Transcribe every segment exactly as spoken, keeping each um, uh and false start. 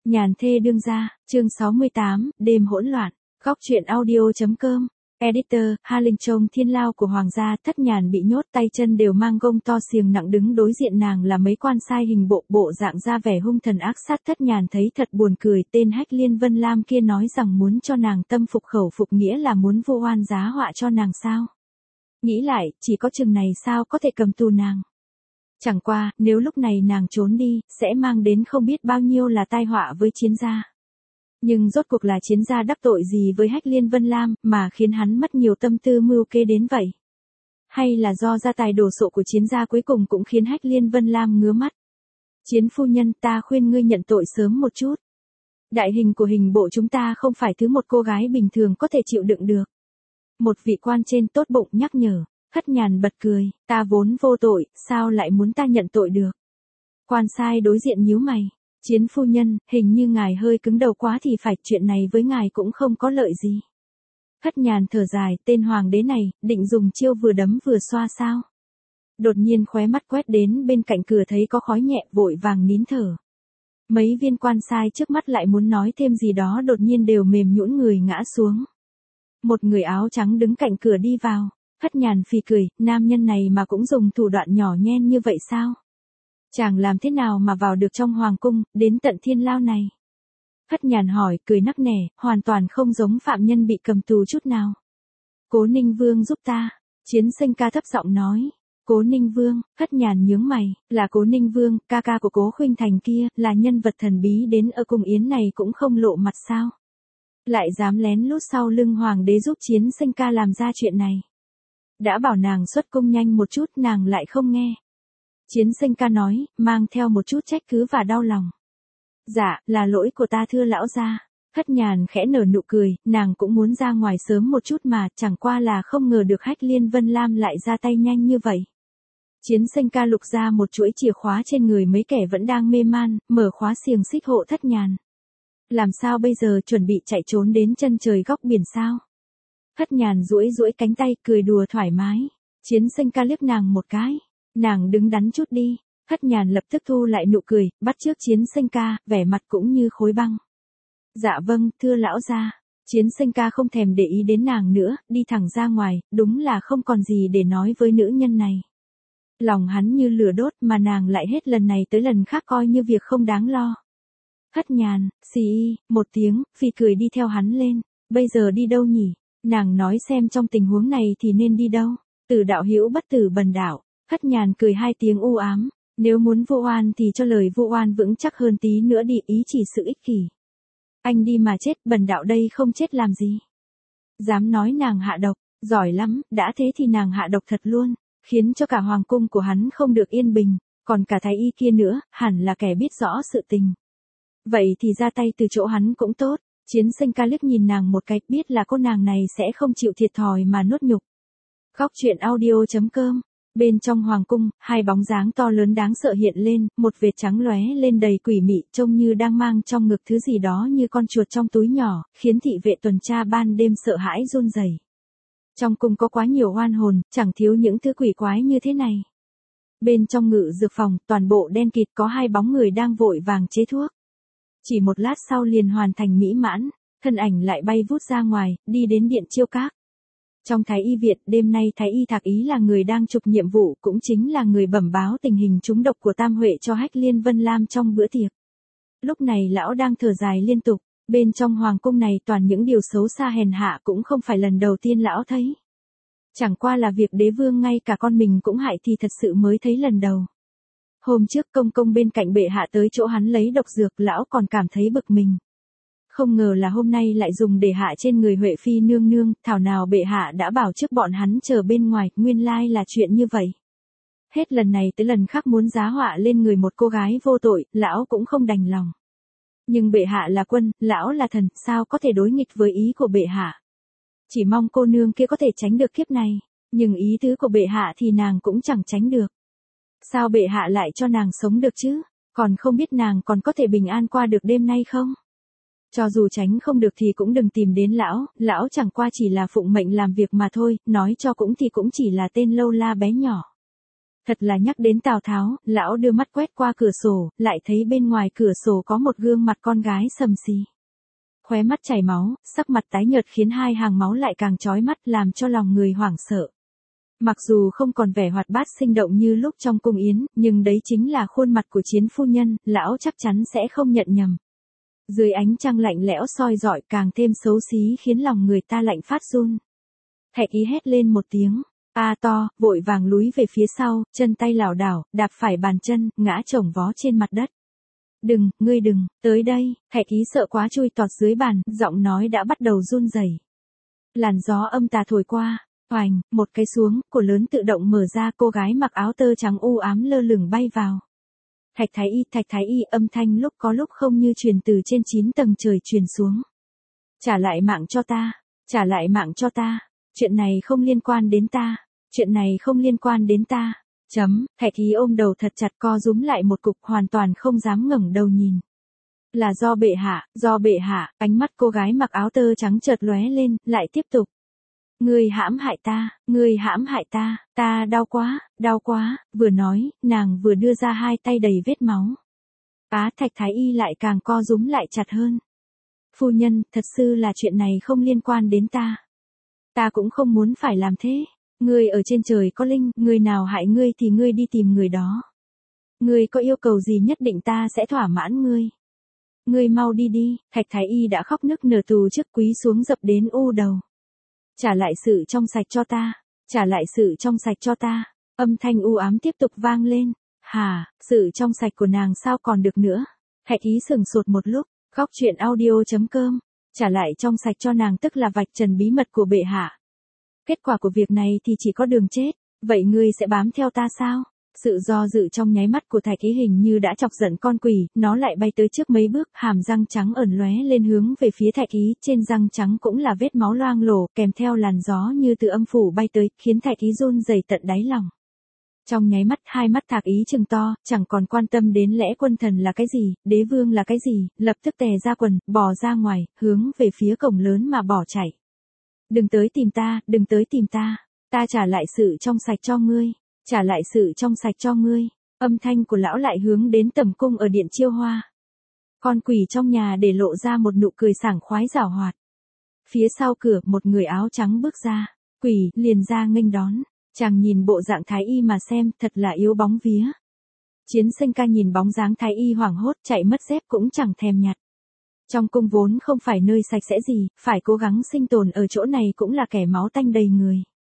Nhàn thê đương gia, chương sáu mươi tám, đêm hỗn loạn. Góc truyện audio.com. Editor, Ha Linh Trông thiên lao của hoàng gia. Thất Nhàn bị nhốt tay chân đều mang gông to xiềng nặng, đứng đối diện nàng là mấy quan sai hình bộ, bộ dạng ra vẻ hung thần ác sát. Thất Nhàn thấy thật buồn cười, tên Hách Liên Vân Lam kia nói rằng muốn cho nàng tâm phục khẩu phục, nghĩa là muốn vu oan giá họa cho nàng sao? Nghĩ lại, chỉ có chừng này sao có thể cầm tù nàng. Chẳng qua, nếu lúc này nàng trốn đi, sẽ mang đến không biết bao nhiêu là tai họa với Chiến gia. Nhưng rốt cuộc là Chiến gia đắc tội gì với Hách Liên Vân Lam, mà khiến hắn mất nhiều tâm tư mưu kế đến vậy? Hay là do gia tài đồ sộ của Chiến gia cuối cùng cũng khiến Hách Liên Vân Lam ngứa mắt? Chiến phu nhân, ta khuyên ngươi nhận tội sớm một chút. Đại hình của hình bộ chúng ta không phải thứ một cô gái bình thường có thể chịu đựng được. Một vị quan trên tốt bụng nhắc nhở. Thất Nhàn bật cười, ta vốn vô tội, sao lại muốn ta nhận tội được? Quan sai đối diện nhíu mày. Chiến phu nhân, hình như ngài hơi cứng đầu quá thì phải, chuyện này với ngài cũng không có lợi gì. Thất Nhàn thở dài, tên hoàng đế này, định dùng chiêu vừa đấm vừa xoa sao? Đột nhiên khóe mắt quét đến bên cạnh cửa thấy có khói nhẹ, vội vàng nín thở. Mấy viên quan sai trước mắt lại muốn nói thêm gì đó, đột nhiên đều mềm nhũn người ngã xuống. Một người áo trắng đứng cạnh cửa đi vào. Thất Nhàn phì cười, nam nhân này mà cũng dùng thủ đoạn nhỏ nhen như vậy sao? Chàng làm thế nào mà vào được trong hoàng cung, đến tận thiên lao này? Thất Nhàn hỏi, cười nắc nẻ, hoàn toàn không giống phạm nhân bị cầm tù chút nào. Cố Ninh Vương giúp ta. Chiến Sinh ca thấp giọng nói. Cố Ninh Vương, Thất Nhàn nhướng mày, là Cố Ninh Vương, ca ca của Cố Khuynh Thành kia, là nhân vật thần bí đến ở cung yến này cũng không lộ mặt sao? Lại dám lén lút sau lưng hoàng đế giúp Chiến Sinh ca làm ra chuyện này. Đã bảo nàng xuất cung nhanh một chút, nàng lại không nghe. Chiến Sinh ca nói, mang theo một chút trách cứ và đau lòng. Dạ, là lỗi của ta thưa lão gia. Thất Nhàn khẽ nở nụ cười, nàng cũng muốn ra ngoài sớm một chút mà, chẳng qua là không ngờ được Hách Liên Vân Lam lại ra tay nhanh như vậy. Chiến Sinh ca lục ra một chuỗi chìa khóa trên người mấy kẻ vẫn đang mê man, mở khóa xiềng xích hộ Thất Nhàn. Làm sao bây giờ, chuẩn bị chạy trốn đến chân trời góc biển sao? Thất Nhàn duỗi duỗi cánh tay, cười đùa thoải mái. Chiến Sinh ca liếc nàng một cái. Nàng đứng đắn chút đi. Thất Nhàn lập tức thu lại nụ cười, bắt chước Chiến Sinh ca, vẻ mặt cũng như khối băng. Dạ vâng, thưa lão gia. Chiến Sinh ca không thèm để ý đến nàng nữa, đi thẳng ra ngoài, đúng là không còn gì để nói với nữ nhân này. Lòng hắn như lửa đốt, mà nàng lại hết lần này tới lần khác coi như việc không đáng lo. Thất Nhàn, xì, một tiếng, phì cười đi theo hắn lên. Bây giờ đi đâu nhỉ? Nàng nói xem trong tình huống này thì nên đi đâu? Tử đạo hữu bất tử bần đạo. Thất Nhàn cười hai tiếng u ám. Nếu muốn vô oan thì cho lời vô oan vững chắc hơn tí nữa đi, ý chỉ sự ích kỷ. Anh đi mà chết, bần đạo đây không chết làm gì? Dám nói nàng hạ độc, giỏi lắm, đã thế thì nàng hạ độc thật luôn, khiến cho cả hoàng cung của hắn không được yên bình, còn cả thái y kia nữa, hẳn là kẻ biết rõ sự tình. Vậy thì ra tay từ chỗ hắn cũng tốt. Chiến Sinh ca liếc nhìn nàng một cái, biết là cô nàng này sẽ không chịu thiệt thòi mà nuốt nhục. Góc truyện audio.com. Bên trong hoàng cung, hai bóng dáng to lớn đáng sợ hiện lên, một vệt trắng lóe lên đầy quỷ mị, trông như đang mang trong ngực thứ gì đó như con chuột trong túi nhỏ, khiến thị vệ tuần tra ban đêm sợ hãi run rẩy. Trong cung có quá nhiều oan hồn, chẳng thiếu những thứ quỷ quái như thế này. Bên trong ngự dược phòng, toàn bộ đen kịt, có hai bóng người đang vội vàng chế thuốc. Chỉ một lát sau liền hoàn thành mỹ mãn, thân ảnh lại bay vút ra ngoài, đi đến điện chiêu các. Trong thái y viện, đêm nay thái y Thạc Ý là người đang trực nhiệm vụ, cũng chính là người bẩm báo tình hình trúng độc của Tam Huệ cho Hách Liên Vân Lam trong bữa tiệc. Lúc này lão đang thở dài liên tục, bên trong hoàng cung này toàn những điều xấu xa hèn hạ, cũng không phải lần đầu tiên lão thấy. Chẳng qua là việc đế vương ngay cả con mình cũng hại thì thật sự mới thấy lần đầu. Hôm trước công công bên cạnh bệ hạ tới chỗ hắn lấy độc dược, lão còn cảm thấy bực mình. Không ngờ là hôm nay lại dùng để hạ trên người Huệ Phi nương nương, thảo nào bệ hạ đã bảo trước bọn hắn chờ bên ngoài, nguyên lai là chuyện như vậy. Hết lần này tới lần khác muốn giá họa lên người một cô gái vô tội, lão cũng không đành lòng. Nhưng bệ hạ là quân, lão là thần, sao có thể đối nghịch với ý của bệ hạ. Chỉ mong cô nương kia có thể tránh được kiếp này, nhưng ý tứ của bệ hạ thì nàng cũng chẳng tránh được. Sao bệ hạ lại cho nàng sống được chứ, còn không biết nàng còn có thể bình an qua được đêm nay không? Cho dù tránh không được thì cũng đừng tìm đến lão, lão chẳng qua chỉ là phụng mệnh làm việc mà thôi, nói cho cũng thì cũng chỉ là tên lâu la bé nhỏ. Thật là nhắc đến Tào Tháo, lão đưa mắt quét qua cửa sổ, lại thấy bên ngoài cửa sổ có một gương mặt con gái xầm xì. Khóe mắt chảy máu, sắc mặt tái nhợt khiến hai hàng máu lại càng chói mắt làm cho lòng người hoảng sợ. Mặc dù không còn vẻ hoạt bát sinh động như lúc trong cung yến, nhưng đấy chính là khuôn mặt của Chiến phu nhân, lão chắc chắn sẽ không nhận nhầm. Dưới ánh trăng lạnh lẽo soi rọi càng thêm xấu xí khiến lòng người ta lạnh phát run. Thạch Ý hét lên một tiếng, a to, vội vàng lúi về phía sau, chân tay lảo đảo, đạp phải bàn chân, ngã chồng vó trên mặt đất. Đừng, ngươi đừng, tới đây, Thạch Ý sợ quá chui tọt dưới bàn, giọng nói đã bắt đầu run rẩy. Làn gió âm tà thổi qua, oành, một cái xuống, cổ lớn tự động mở ra, cô gái mặc áo tơ trắng u ám lơ lửng bay vào. Thạch Thái Y, Thạch Thái Y, âm thanh lúc có lúc không như truyền từ trên chín tầng trời truyền xuống. Trả lại mạng cho ta, trả lại mạng cho ta, chuyện này không liên quan đến ta, chuyện này không liên quan đến ta. Chấm, Thạch Ý ôm đầu thật chặt co rúm lại một cục hoàn toàn không dám ngẩng đầu nhìn. Là do bệ hạ, do bệ hạ, ánh mắt cô gái mặc áo tơ trắng chợt lóe lên, lại tiếp tục. Ngươi hãm hại ta, ngươi hãm hại ta, ta đau quá, đau quá, vừa nói, nàng vừa đưa ra hai tay đầy vết máu. Á Thạch Thái Y lại càng co rúm lại chặt hơn. Phu nhân, thật sự là chuyện này không liên quan đến ta. Ta cũng không muốn phải làm thế. Ngươi ở trên trời có linh, người nào hại ngươi thì ngươi đi tìm người đó. Ngươi có yêu cầu gì nhất định ta sẽ thỏa mãn ngươi. Ngươi mau đi đi, Thạch Thái Y đã khóc nức nở tù trước quý xuống dập đến u đầu. Trả lại sự trong sạch cho ta, trả lại sự trong sạch cho ta, âm thanh u ám tiếp tục vang lên. Hà, sự trong sạch của nàng sao còn được nữa. Thạch Ý sừng sốt một lúc, góc truyện audio chấm com, trả lại trong sạch cho nàng tức là vạch trần bí mật của bệ hạ. Kết quả của việc này thì chỉ có đường chết, vậy ngươi sẽ bám theo ta sao? Sự do dự trong nháy mắt của Thạch Ý hình như đã chọc giận con quỷ, nó lại bay tới trước mấy bước, hàm răng trắng ẩn lóe lên hướng về phía Thạch Ý, trên răng trắng cũng là vết máu loang lổ, kèm theo làn gió như từ âm phủ bay tới, khiến Thạch Ý run rẩy tận đáy lòng. Trong nháy mắt hai mắt Thạch Ý trừng to, chẳng còn quan tâm đến lẽ quân thần là cái gì, đế vương là cái gì, lập tức tè ra quần, bò ra ngoài, hướng về phía cổng lớn mà bỏ chạy. Đừng tới tìm ta, đừng tới tìm ta, ta trả lại sự trong sạch cho ngươi, trả lại sự trong sạch cho ngươi. Âm thanh của lão lại hướng đến tầm cung ở điện Chiêu Hoa. Con quỷ trong nhà để lộ ra một nụ cười sảng khoái giảo hoạt. Phía sau cửa một người áo trắng bước ra, quỷ liền ra nghênh đón, chàng nhìn bộ dạng Thái Y mà xem thật là yếu bóng vía. Chiến Sinh Ca nhìn bóng dáng Thái Y hoảng hốt chạy mất dép cũng chẳng thèm nhặt. Trong cung vốn không phải nơi sạch sẽ gì, phải cố gắng sinh tồn ở chỗ này cũng là kẻ máu tanh đầy người.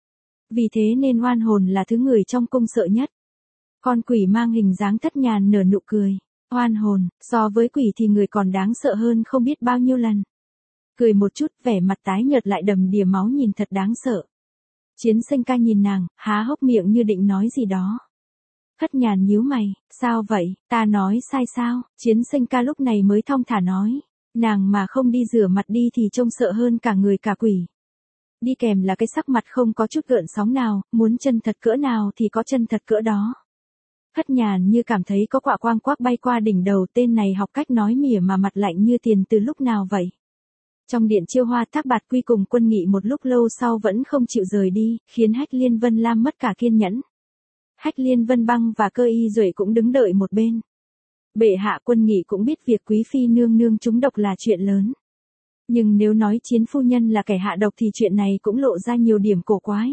Vì thế nên oan hồn là thứ người trong cung sợ nhất. Con quỷ mang hình dáng thất nhàn nở nụ cười. Oan hồn, so với quỷ thì người còn đáng sợ hơn không biết bao nhiêu lần. Cười một chút, vẻ mặt tái nhợt lại đầm đìa máu nhìn thật đáng sợ. Chiến Sinh Ca nhìn nàng, há hốc miệng như định nói gì đó. Thất nhàn nhíu mày, sao vậy, ta nói sai sao? Chiến Sinh Ca lúc này mới thong thả nói. Nàng mà không đi rửa mặt đi thì trông sợ hơn cả người cả quỷ. Đi kèm là cái sắc mặt không có chút gợn sóng nào, muốn chân thật cỡ nào thì có chân thật cỡ đó. Thất nhàn như cảm thấy có quạ quang quác bay qua đỉnh đầu, tên này học cách nói mỉa mà mặt lạnh như tiền từ lúc nào vậy. Trong điện Chiêu Hoa, Thác Bạt Quy cùng Quân Nghị một lúc lâu sau vẫn không chịu rời đi, khiến Hách Liên Vân Lam mất cả kiên nhẫn. Hách Liên Vân Băng và Cơ Y Duệ cũng đứng đợi một bên. Bệ hạ, Quân Nghị cũng biết việc quý phi nương nương trúng độc là chuyện lớn. Nhưng nếu nói Chiến phu nhân là kẻ hạ độc thì chuyện này cũng lộ ra nhiều điểm cổ quái.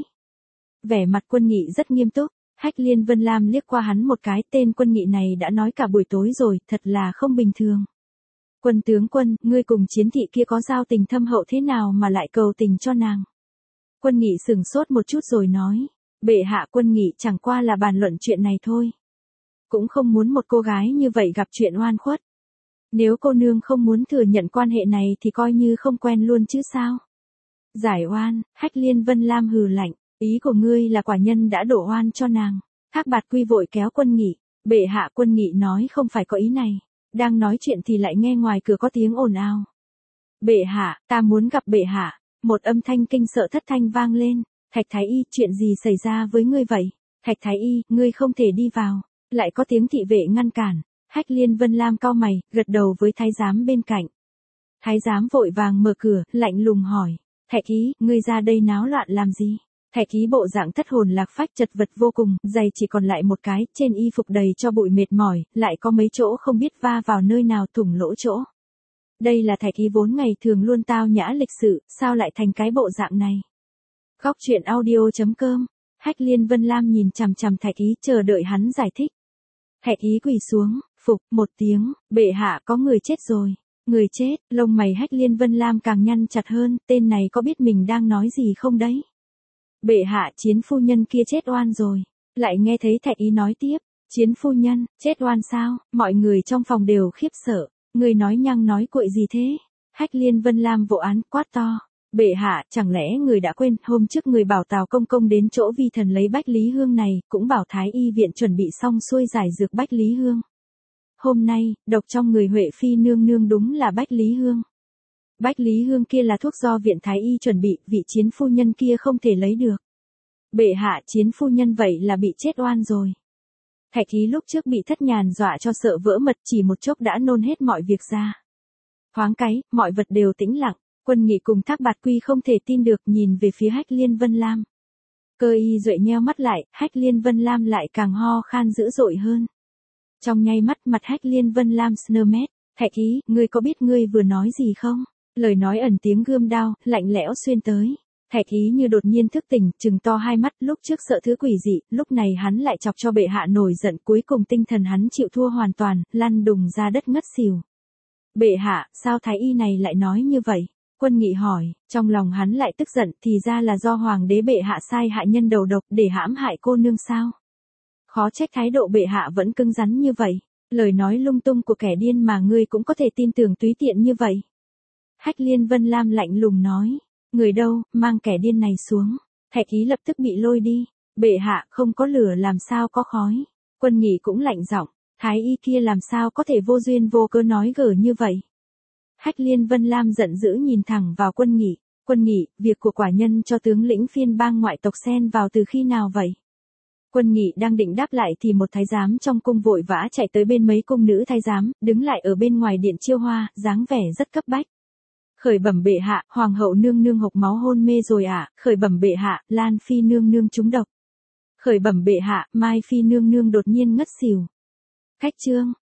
Vẻ mặt Quân Nghị rất nghiêm túc, Hách Liên Vân Lam liếc qua hắn một cái, tên Quân Nghị này đã nói cả buổi tối rồi, thật là không bình thường. Quân tướng Quân, ngươi cùng Chiến thị kia có giao tình thâm hậu thế nào mà lại cầu tình cho nàng? Quân Nghị sửng sốt một chút rồi nói, bệ hạ, Quân Nghị chẳng qua là bàn luận chuyện này thôi. Cũng không muốn một cô gái như vậy gặp chuyện oan khuất. Nếu cô nương không muốn thừa nhận quan hệ này thì coi như không quen luôn chứ sao? Giải oan, Hách Liên Vân Lam hừ lạnh, ý của ngươi là quả nhân đã đổ oan cho nàng. Thác Bạt Quy vội kéo Quân Nghị, bệ hạ, Quân Nghị nói không phải có ý này. Đang nói chuyện thì lại nghe ngoài cửa có tiếng ồn ào. Bệ hạ, ta muốn gặp bệ hạ. Một âm thanh kinh sợ thất thanh vang lên. Thạch Thái Y, chuyện gì xảy ra với ngươi vậy? Thạch Thái Y, ngươi không thể đi vào. Lại có tiếng thị vệ ngăn cản. Hách Liên Vân Lam cau mày, gật đầu với thái giám bên cạnh. Thái giám vội vàng mở cửa, lạnh lùng hỏi. Thạch Ý, ngươi ra đây náo loạn làm gì? Thạch Ký bộ dạng thất hồn lạc phách chật vật vô cùng, giày chỉ còn lại một cái, trên y phục đầy cho bụi mệt mỏi, lại có mấy chỗ không biết va vào nơi nào thủng lỗ chỗ. Đây là Thạch Ký vốn ngày thường luôn tao nhã lịch sự, sao lại thành cái bộ dạng này? Góc truyện audio.com. Hách Liên Vân Lam nhìn chằm chằm Thạch Ký chờ đợi hắn giải thích. Thạch Ký quỳ xuống, phục một tiếng, bệ hạ có người chết rồi. Người chết, lông mày Hách Liên Vân Lam càng nhăn chặt hơn, tên này có biết mình đang nói gì không đấy? Bệ hạ, chiến phu nhân kia chết oan rồi. Lại nghe thấy Thạch Ký nói tiếp, chiến phu nhân, chết oan sao? Mọi người trong phòng đều khiếp sợ. Người nói nhăng nói cuội gì thế? Hách Liên Vân Lam vỗ án quát to. Bệ hạ, chẳng lẽ người đã quên, hôm trước người bảo Tào Công Công đến chỗ vi thần lấy bách lý hương này, cũng bảo Thái y viện chuẩn bị xong xuôi giải dược bách lý hương. Hôm nay, độc trong người Huệ Phi nương nương đúng là bách lý hương. Bách lý hương kia là thuốc do viện Thái y chuẩn bị, vị chiến phu nhân kia không thể lấy được. Bệ hạ, chiến phu nhân vậy là bị chết oan rồi. Thạch Ký lúc trước bị Thất Nhàn dọa cho sợ vỡ mật, chỉ một chốc đã nôn hết mọi việc ra. Thoáng cái, mọi vật đều tĩnh lặng. Quân Nghị cùng Thác Bạt Quy không thể tin được, nhìn về phía Hách Liên Vân Lam. Cơ Y Duệ nheo mắt lại, Hách Liên Vân Lam lại càng ho khan dữ dội hơn. Trong nháy mắt mặt Hách Liên Vân Lam sờ mét. Thạch Ký, ngươi có biết ngươi vừa nói gì không? Lời nói ẩn tiếng gươm đao, lạnh lẽo xuyên tới. Thạch Ký như đột nhiên thức tỉnh, trừng to hai mắt, lúc trước sợ thứ quỷ dị, lúc này hắn lại chọc cho bệ hạ nổi giận, cuối cùng tinh thần hắn chịu thua hoàn toàn, lăn đùng ra đất ngất xỉu. Bệ hạ, sao thái y này lại nói như vậy? Quân Nghị hỏi, trong lòng hắn lại tức giận, thì ra là do hoàng đế bệ hạ sai hạ nhân đầu độc để hãm hại cô nương sao? Khó trách thái độ bệ hạ vẫn cứng rắn như vậy, lời nói lung tung của kẻ điên mà ngươi cũng có thể tin tưởng tùy tiện như vậy. Hách Liên Vân Lam lạnh lùng nói, người đâu, mang kẻ điên này xuống. Thạch Ký lập tức bị lôi đi, bệ hạ không có lửa làm sao có khói. Quân Nghị cũng lạnh giọng, thái y kia làm sao có thể vô duyên vô cớ nói gở như vậy. Hách Liên Vân Lam giận dữ nhìn thẳng vào Quân Nghị, Quân Nghị, việc của quả nhân cho tướng lĩnh phiên bang ngoại tộc xen vào từ khi nào vậy? Quân Nghị đang định đáp lại thì một thái giám trong cung vội vã chạy tới bên mấy cung nữ thái giám, đứng lại ở bên ngoài điện chiêu hoa, dáng vẻ rất cấp bách. Khởi bẩm bệ hạ, hoàng hậu nương nương hộc máu hôn mê rồi ạ, à? Khởi bẩm bệ hạ, Lan Phi nương nương trúng độc. Khởi bẩm bệ hạ, Mai Phi nương nương đột nhiên ngất xỉu. Cách chương